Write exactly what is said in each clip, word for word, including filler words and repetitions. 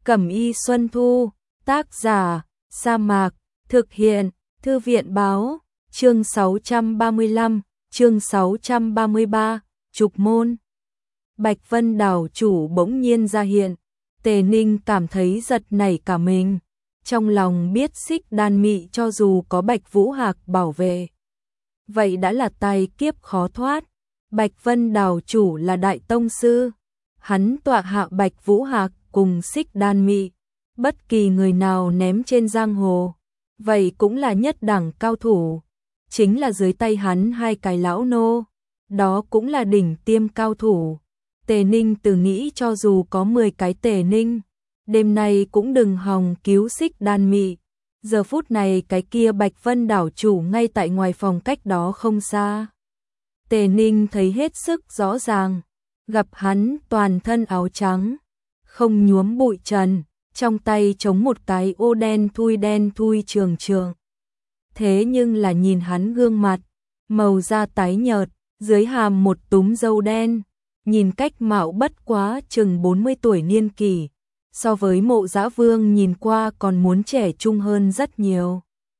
Cẩm y Xuân Thu, tác giả, Sa Mạc, thực hiện, Thư viện báo, chương sáu trăm ba mươi lăm, chương sáu trăm ba mươi ba, Trục môn. Bạch Vân đảo chủ bỗng nhiên ra hiện, Tề Ninh cảm thấy giật nảy cả mình, trong lòng biết Xích Đan Mị cho dù có Bạch Vũ Hạc bảo vệ, vậy đã là tai kiếp khó thoát. Bạch Vân đảo chủ là đại tông sư, hắn tọa hạ Bạch Vũ Hạc cùng Xích Đan Mị, bất kỳ người nào ném trên giang hồ, vậy cũng là nhất đẳng cao thủ, chính là dưới tay hắn hai cái lão nô, đó cũng là đỉnh tiêm cao thủ. Tề Ninh từ nghĩ cho dù có mười cái Tề Ninh, đêm nay cũng đừng hòng cứu Xích Đan Mị. Giờ phút này cái kia Bạch Vân đảo chủ ngay tại ngoài phòng cách đó không xa. Tề Ninh thấy hết sức rõ ràng, gặp hắn toàn thân áo trắng, không nhuốm bụi trần, trong tay chống một cái ô đen thui đen thui trường trường. Thế nhưng là nhìn hắn gương mặt, màu da tái nhợt, dưới hàm một túm râu đen, nhìn cách mạo bất quá chừng bốn mươi tuổi niên kỷ, so với Mộ Dã Vương nhìn qua còn muốn trẻ trung hơn rất nhiều.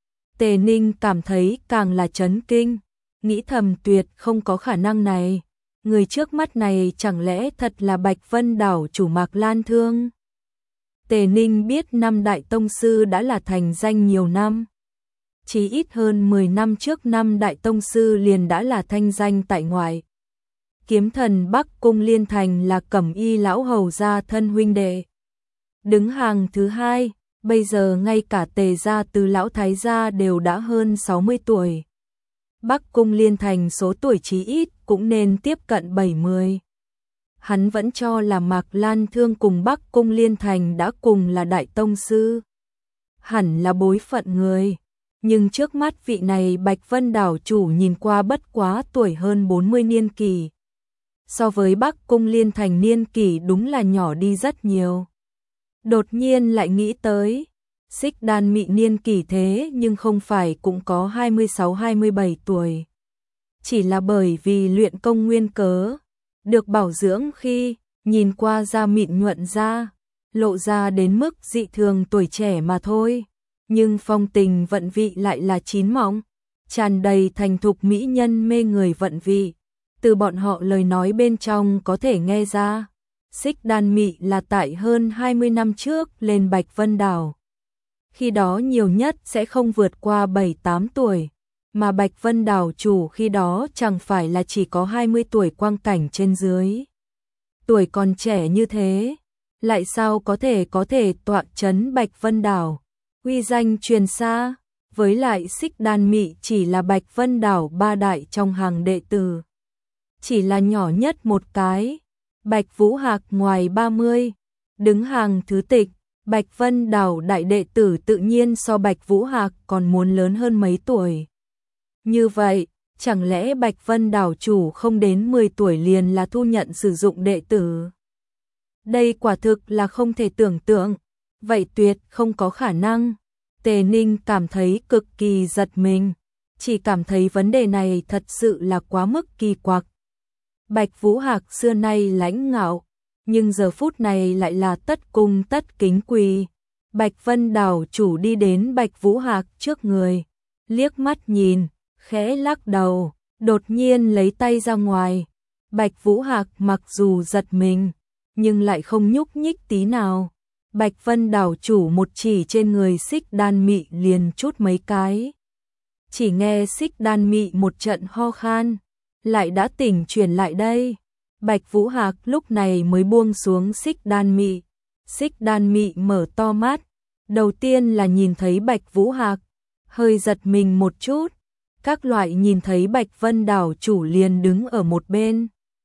Tề Ninh cảm thấy càng là chấn kinh, nghĩ thầm tuyệt không có khả năng này, người trước mắt này chẳng lẽ thật là Bạch Vân đảo chủ Mạc Lan Thương. Tề Ninh biết năm đại tông sư đã là thành danh nhiều năm, chỉ ít hơn mười năm trước năm đại tông sư liền đã là thanh danh tại ngoại. Kiếm thần Bắc Cung Liên Thành là Cẩm y lão hầu gia thân huynh đệ, đứng hàng thứ hai, bây giờ ngay cả Tề gia từ lão thái gia đều đã hơn sáu mươi tuổi. Bắc Cung Liên Thành số tuổi chí ít cũng nên tiếp cận bảy mươi. Hắn vẫn cho là Mạc Lan Thương cùng Bắc Cung Liên Thành đã cùng là đại tông sư, hẳn là bối phận người, nhưng trước mắt vị này Bạch Vân đảo chủ nhìn qua bất quá tuổi hơn bốn mươi niên kỷ. So với Bắc Cung Liên Thành niên kỷ đúng là nhỏ đi rất nhiều. Đột nhiên lại nghĩ tới, Xích Đan Mị niên kỷ thế nhưng không phải cũng có hai mươi sáu hai mươi bảy tuổi. Chỉ là bởi vì luyện công nguyên cớ, được bảo dưỡng khi nhìn qua da mịn nhuận da, lộ ra đến mức dị thường tuổi trẻ mà thôi. Nhưng phong tình vận vị lại là chín mọng, tràn đầy thành thục mỹ nhân mê người vận vị. Từ bọn họ lời nói bên trong có thể nghe ra, Xích Đan Mị là tại hơn hai mươi năm trước lên Bạch Vân đảo. Khi đó nhiều nhất sẽ không vượt qua bảy tám tuổi, mà Bạch Vân đảo chủ khi đó chẳng phải là chỉ có hai mươi tuổi quang cảnh trên dưới. Tuổi còn trẻ như thế, lại sao có thể có thể tọa chấn Bạch Vân đảo, uy danh truyền xa, với lại Xích Đan Mị chỉ là Bạch Vân đảo ba đại trong hàng đệ tử. Chỉ là nhỏ nhất một cái, Bạch Vũ Hạc ngoài ba mươi, đứng hàng thứ tịch, Bạch Vân đảo đại đệ tử tự nhiên so Bạch Vũ Hạc còn muốn lớn hơn mấy tuổi. Như vậy, chẳng lẽ Bạch Vân đảo chủ không đến mười tuổi liền là thu nhận sử dụng đệ tử? Đây quả thực là không thể tưởng tượng, vậy tuyệt không có khả năng. Tề Ninh cảm thấy cực kỳ giật mình, chỉ cảm thấy vấn đề này thật sự là quá mức kỳ quặc. Bạch Vũ Hạc xưa nay lãnh ngạo, nhưng giờ phút này lại là tất cung tất kính quỳ. Bạch Vân đảo chủ đi đến Bạch Vũ Hạc trước người, liếc mắt nhìn, khẽ lắc đầu, đột nhiên lấy tay ra ngoài. Bạch Vũ Hạc mặc dù giật mình, nhưng lại không nhúc nhích tí nào. Bạch Vân đảo chủ một chỉ trên người Xích Đan Mị liền chút mấy cái. Chỉ nghe Xích Đan Mị một trận ho khan, lại đã tỉnh chuyển lại đây. Bạch Vũ Hạc lúc này mới buông xuống Xích Đan Mị. Xích Đan Mị mở to mắt, đầu tiên là nhìn thấy Bạch Vũ Hạc, hơi giật mình một chút. Các loại nhìn thấy Bạch Vân đảo chủ liền đứng ở một bên.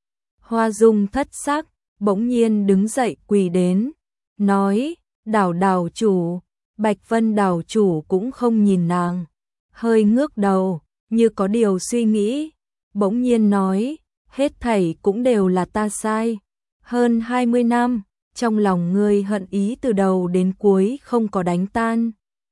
Hoa dung thất sắc, bỗng nhiên đứng dậy quỳ đến, nói, đảo đảo chủ. Bạch Vân đảo chủ cũng không nhìn nàng, hơi ngước đầu, như có điều suy nghĩ, bỗng nhiên nói, hết thảy cũng đều là ta sai. Hơn hai mươi năm, trong lòng ngươi hận ý từ đầu đến cuối không có đánh tan.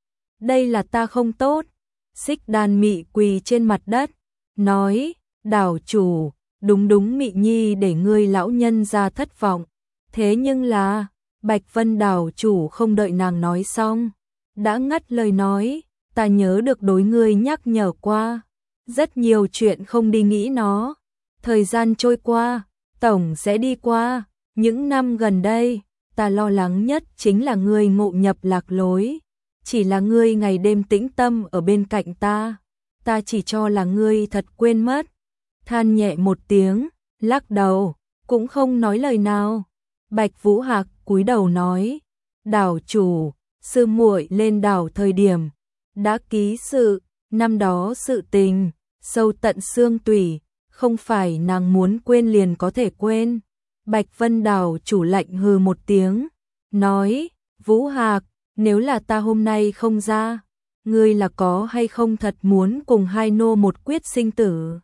Đây là ta không tốt. Xích Đan Mị quỳ trên mặt đất, nói, đảo chủ, đúng đúng Mị Nhi để ngươi lão nhân ra thất vọng. Thế nhưng là, Bạch Vân đảo chủ không đợi nàng nói xong, đã ngắt lời nói, ta nhớ được đối ngươi nhắc nhở qua, rất nhiều chuyện không đi nghĩ nó, thời gian trôi qua, tổng sẽ đi qua, những năm gần đây, ta lo lắng nhất chính là ngươi ngộ nhập lạc lối, chỉ là ngươi ngày đêm tĩnh tâm ở bên cạnh ta, ta chỉ cho là ngươi thật quên mất, than nhẹ một tiếng, lắc đầu, cũng không nói lời nào. Bạch Vũ Hạc cúi đầu nói, đảo chủ, sư muội lên đảo thời điểm, đã ký sự, năm đó sự tình, sâu tận xương tủy, không phải nàng muốn quên liền có thể quên. Bạch Vân đảo chủ lạnh hừ một tiếng, nói, Vũ Hạc, nếu là ta hôm nay không ra, ngươi là có hay không thật muốn cùng hai nô một quyết sinh tử?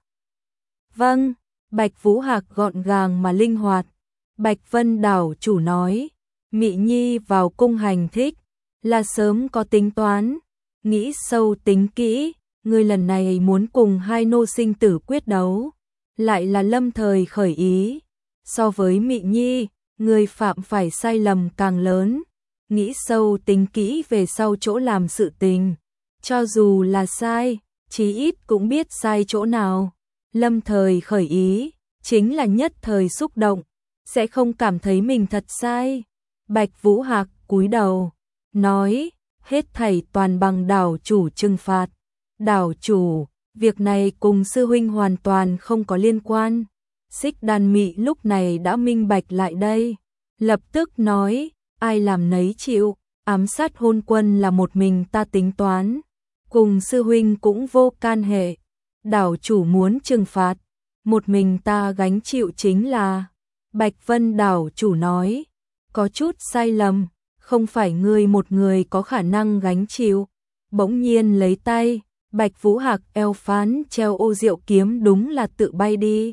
Vâng, Bạch Vũ Hạc gọn gàng mà linh hoạt. Bạch Vân đảo chủ nói, Mị Nhi vào cung hành thích, là sớm có tính toán, nghĩ sâu tính kỹ, ngươi lần này muốn cùng hai nô sinh tử quyết đấu, lại là lâm thời khởi ý. So với Mị Nhi, ngươi phạm phải sai lầm càng lớn, nghĩ sâu tính kỹ về sau chỗ làm sự tình, cho dù là sai, chí ít cũng biết sai chỗ nào. Lâm thời khởi ý, chính là nhất thời xúc động, sẽ không cảm thấy mình thật sai. Bạch Vũ Hạc cúi đầu, nói, hết thảy toàn bằng đảo chủ trừng phạt. Đảo chủ, việc này cùng sư huynh hoàn toàn không có liên quan. Xích Đan Mị lúc này đã minh bạch lại đây, lập tức nói, ai làm nấy chịu, ám sát hôn quân là một mình ta tính toán, cùng sư huynh cũng vô can hệ. Đảo chủ muốn trừng phạt, một mình ta gánh chịu chính là. Bạch Vân đảo chủ nói, có chút sai lầm, không phải ngươi một người có khả năng gánh chịu. Bỗng nhiên lấy tay, Bạch Vũ Hạc eo phán treo ô diệu kiếm đúng là tự bay đi,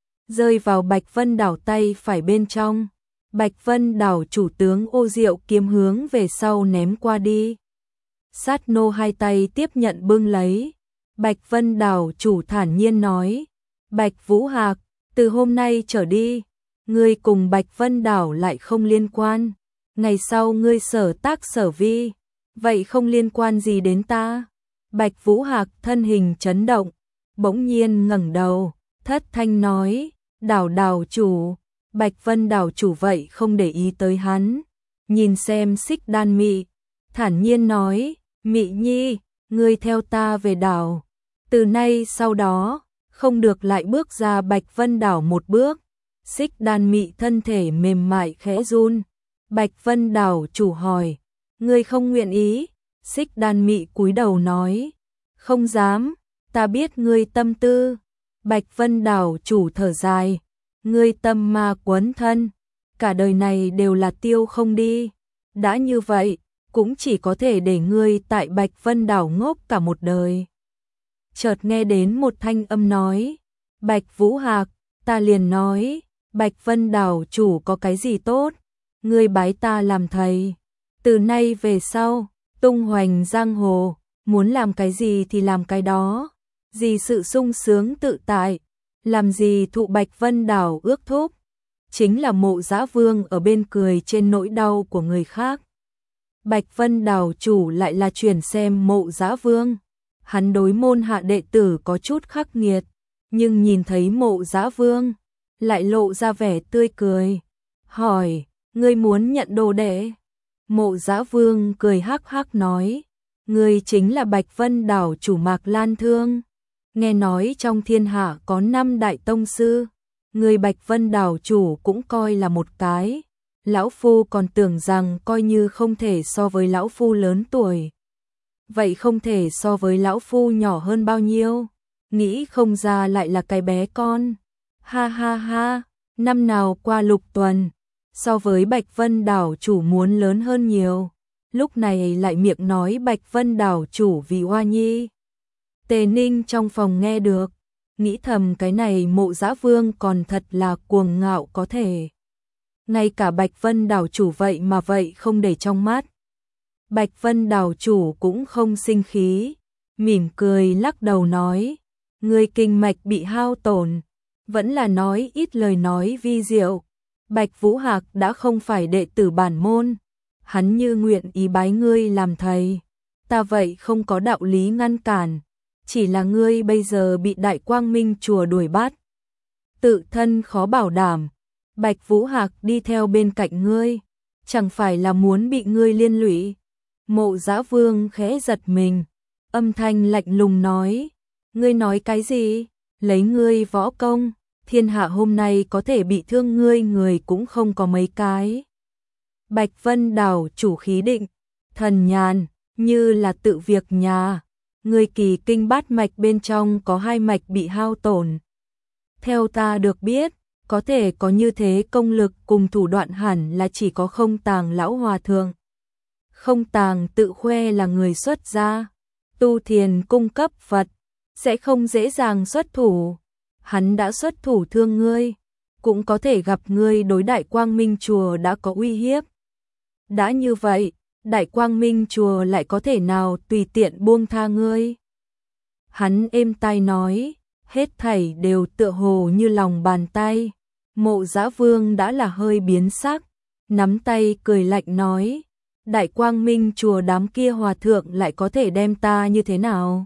rơi vào Bạch Vân đảo tay phải bên trong. Bạch Vân đảo chủ tướng ô diệu kiếm hướng về sau ném qua đi. Sát nô hai tay tiếp nhận bưng lấy. Bạch Vân đảo chủ thản nhiên nói, Bạch Vũ Hạc, từ hôm nay trở đi, ngươi cùng Bạch Vân đảo lại không liên quan, ngày sau ngươi sở tác sở vi, vậy không liên quan gì đến ta. Bạch Vũ Hạc thân hình chấn động, bỗng nhiên ngẩng đầu, thất thanh nói, đảo đảo chủ. Bạch Vân đảo chủ vậy không để ý tới hắn, nhìn xem Xích Đan Mị, thản nhiên nói, Mị Nhi, ngươi theo ta về đảo, từ nay sau đó, không được lại bước ra Bạch Vân đảo một bước. Xích Đan Mị thân thể mềm mại khẽ run. Bạch Vân đảo chủ hỏi, ngươi không nguyện ý? Xích Đan Mị cúi đầu nói, không dám, ta biết ngươi tâm tư. Bạch Vân đảo chủ thở dài, ngươi tâm ma quấn thân, cả đời này đều là tiêu không đi, đã như vậy, cũng chỉ có thể để ngươi tại Bạch Vân đảo ngốc cả một đời. Chợt nghe đến một thanh âm nói, Bạch Vũ Hạc, ta liền nói, Bạch Vân đảo chủ có cái gì tốt, ngươi bái ta làm thầy, từ nay về sau, tung hoành giang hồ, muốn làm cái gì thì làm cái đó, gì sự sung sướng tự tại, làm gì thụ Bạch Vân đảo ước thúc, chính là Mộ Dã Vương ở bên cười trên nỗi đau của người khác. Bạch Vân đảo chủ lại là chuyển xem Mộ Dã Vương, hắn đối môn hạ đệ tử có chút khắc nghiệt, nhưng nhìn thấy Mộ Dã Vương, lại lộ ra vẻ tươi cười, hỏi, ngươi muốn nhận đồ đệ? Mộ Dã Vương cười hắc hắc nói, ngươi chính là Bạch Vân đảo chủ Mạc Lan Thương, nghe nói trong thiên hạ có năm đại tông sư, người Bạch Vân đảo chủ cũng coi là một cái, lão phu còn tưởng rằng coi như không thể so với lão phu lớn tuổi. Vậy không thể so với lão phu nhỏ hơn bao nhiêu, nghĩ không ra lại là cái bé con. Ha ha ha, năm nào qua lục tuần, so với Bạch Vân đảo chủ muốn lớn hơn nhiều, lúc này lại miệng nói Bạch Vân đảo chủ vì Hoa Nhi. Tề Ninh trong phòng nghe được, nghĩ thầm cái này Mộ Dã Vương còn thật là cuồng ngạo có thể. Ngay cả Bạch Vân đảo chủ vậy mà vậy không để trong mắt. Bạch Vân đảo chủ cũng không sinh khí, mỉm cười lắc đầu nói, người kinh mạch bị hao tổn, vẫn là nói ít lời nói vi diệu, Bạch Vũ Hạc đã không phải đệ tử bản môn, hắn như nguyện ý bái ngươi làm thầy, ta vậy không có đạo lý ngăn cản, chỉ là ngươi bây giờ bị Đại Quang Minh chùa đuổi bắt, tự thân khó bảo đảm, Bạch Vũ Hạc đi theo bên cạnh ngươi, chẳng phải là muốn bị ngươi liên lụy. Mộ Dã Vương khẽ giật mình, âm thanh lạnh lùng nói, ngươi nói cái gì? Lấy ngươi võ công, thiên hạ hôm nay có thể bị thương ngươi người cũng không có mấy cái. Bạch Vân đảo chủ khí định, thần nhàn, như là tự việc nhà, ngươi kỳ kinh bát mạch bên trong có hai mạch bị hao tổn. Theo ta được biết, có thể có như thế công lực cùng thủ đoạn hẳn là chỉ có Không Tàng lão hòa thượng. Không Tàng tự khoe là người xuất gia, tu thiền cung cấp Phật, sẽ không dễ dàng xuất thủ. Hắn đã xuất thủ thương ngươi, cũng có thể gặp ngươi đối Đại Quang Minh chùa đã có uy hiếp. Đã như vậy, Đại Quang Minh chùa lại có thể nào tùy tiện buông tha ngươi? Hắn êm tai nói, hết thảy đều tựa hồ như lòng bàn tay. Mộ Dã Vương đã là hơi biến sắc, nắm tay cười lạnh nói, Đại Quang Minh chùa đám kia hòa thượng lại có thể đem ta như thế nào?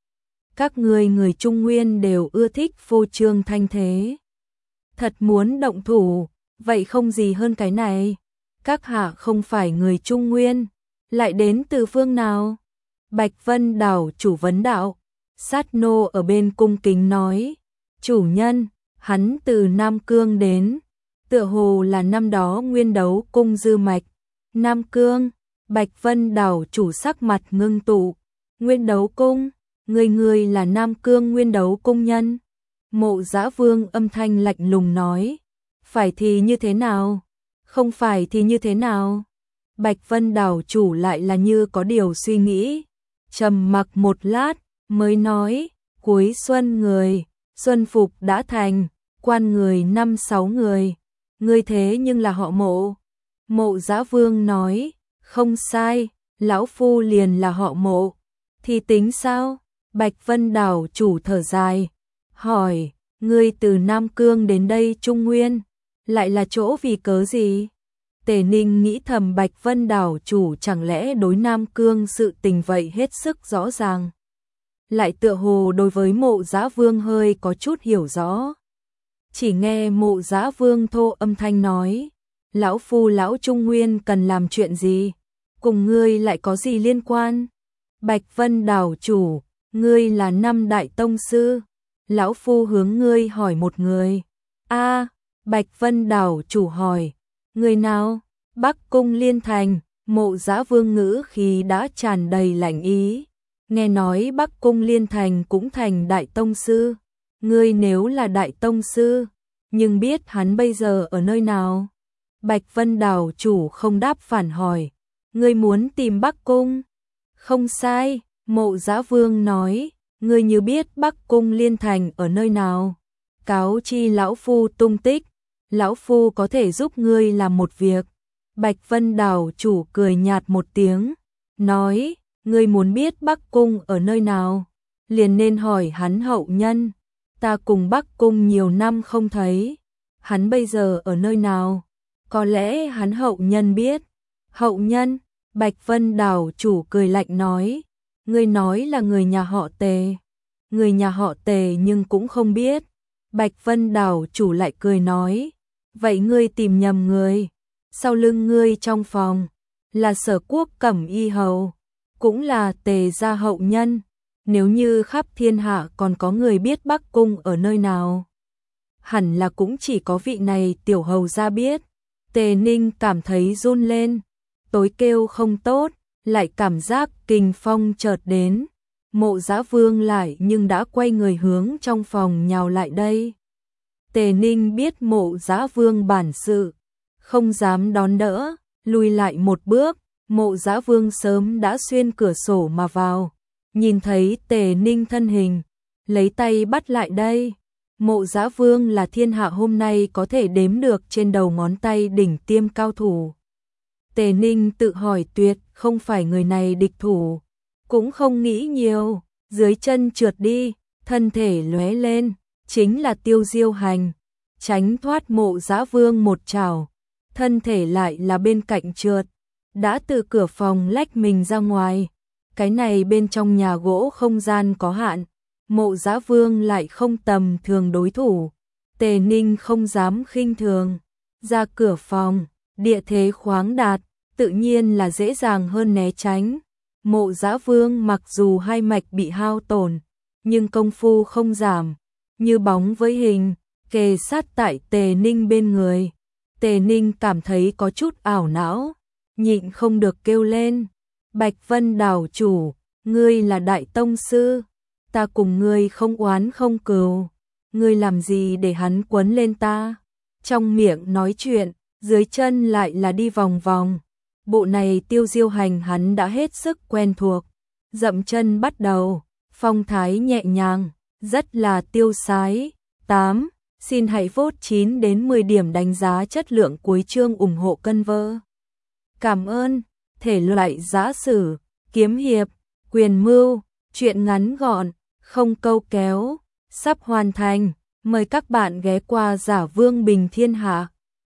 Các ngươi người Trung Nguyên đều ưa thích phô trương thanh thế. Thật muốn động thủ, vậy không gì hơn cái này. Các hạ không phải người Trung Nguyên, lại đến từ phương nào? Bạch Vân đảo chủ vấn đạo, Sát Nô ở bên cung kính nói, chủ nhân, hắn từ Nam Cương đến, tựa hồ là năm đó Nguyên Đấu cung dư mạch. Nam Cương, Bạch Vân đảo chủ sắc mặt ngưng tụ, Nguyên Đấu cung, người người là Nam Cương Nguyên Đấu cung nhân. Mộ Dã Vương âm thanh lạnh lùng nói, phải thì như thế nào? Không phải thì như thế nào? Bạch Vân đảo chủ lại là như có điều suy nghĩ, trầm mặc một lát, mới nói, cuối xuân người, xuân phục đã thành, quan người năm sáu người, ngươi thế nhưng là họ Mộ. Mộ Dã Vương nói, không sai, lão phu liền là họ Mộ, thì tính sao? Bạch Vân đảo chủ thở dài, hỏi, ngươi từ Nam Cương đến đây Trung Nguyên, lại là chỗ vì cớ gì? Tề Ninh nghĩ thầm Bạch Vân đảo chủ chẳng lẽ đối Nam Cương sự tình vậy hết sức rõ ràng. Lại tựa hồ đối với Mộ Dã Vương hơi có chút hiểu rõ. Chỉ nghe Mộ Dã Vương thô âm thanh nói, lão phu lão Trung Nguyên cần làm chuyện gì? Cùng ngươi lại có gì liên quan? Bạch Vân đảo chủ, ngươi là năm đại tông sư, lão phu hướng ngươi hỏi một người. A, Bạch Vân đảo chủ hỏi, người nào? Bắc Cung Liên Thành. Mộ Dã Vương ngữ khí đã tràn đầy lạnh ý. Nghe nói Bắc Cung Liên Thành cũng thành đại tông sư. Ngươi nếu là đại tông sư, nhưng biết hắn bây giờ ở nơi nào? Bạch Vân đảo chủ không đáp phản hỏi, ngươi muốn tìm Bắc Cung? Không sai, Mộ Dã Vương nói, ngươi như biết Bắc Cung Liên Thành ở nơi nào, cáo chi lão phu tung tích, lão phu có thể giúp ngươi làm một việc. Bạch Vân đảo chủ cười nhạt một tiếng, nói, ngươi muốn biết Bắc Cung ở nơi nào, liền nên hỏi hắn hậu nhân. Ta cùng Bắc Cung nhiều năm không thấy, hắn bây giờ ở nơi nào? Có lẽ hắn hậu nhân biết. Hậu nhân? Bạch Vân đảo chủ cười lạnh nói, ngươi nói là người nhà họ Tề. Người nhà họ Tề nhưng cũng không biết. Bạch Vân đảo chủ lại cười nói, vậy ngươi tìm nhầm người. Sau lưng ngươi trong phòng là Sở Quốc Cẩm Y hầu, cũng là Tề gia hậu nhân. Nếu như khắp thiên hạ còn có người biết Bắc Cung ở nơi nào, hẳn là cũng chỉ có vị này tiểu hầu gia biết. Tề Ninh cảm thấy run lên, tối kêu không tốt, lại cảm giác kình phong chợt đến. Mộ Dã Vương lại nhưng đã quay người hướng trong phòng nhào lại đây. Tề Ninh biết Mộ Dã Vương bản sự, không dám đón đỡ, lùi lại một bước. Mộ Dã Vương sớm đã xuyên cửa sổ mà vào, nhìn thấy Tề Ninh thân hình, lấy tay bắt lại đây. Mộ Dã Vương là thiên hạ hôm nay có thể đếm được trên đầu ngón tay đỉnh tiêm cao thủ. Tề Ninh tự hỏi tuyệt không phải người này địch thủ, cũng không nghĩ nhiều, dưới chân trượt đi, thân thể lóe lên, chính là Tiêu Diêu Hành. tránh thoát Mộ Dã Vương một trảo, thân thể lại là bên cạnh trượt, đã từ cửa phòng lách mình ra ngoài. Cái này bên trong nhà gỗ không gian có hạn, Mộ Dã Vương lại không tầm thường đối thủ, Tề Ninh không dám khinh thường, ra cửa phòng, địa thế khoáng đạt, tự nhiên là dễ dàng hơn né tránh. Mộ Dã Vương mặc dù hai mạch bị hao tổn, nhưng công phu không giảm, như bóng với hình, kề sát tại Tề Ninh bên người. Tề Ninh cảm thấy có chút ảo não, nhịn không được kêu lên, Bạch Vân đảo chủ, ngươi là đại tông sư, ta cùng ngươi không oán không cừu, ngươi làm gì để hắn quấn lên ta? Trong miệng nói chuyện, dưới chân lại là đi vòng vòng. Bộ này tiêu diêu hành hắn đã hết sức quen thuộc, dậm chân bắt đầu, phong thái nhẹ nhàng, rất là tiêu sái. tám. Xin hãy vote chín đến mười điểm đánh giá chất lượng cuối chương ủng hộ cân vơ. Cảm ơn. Thể loại giã sử, kiếm hiệp, quyền mưu, truyện ngắn gọn, không câu kéo, sắp hoàn thành. Mời các bạn ghé qua Giả Vương Bình Thiên Hạ.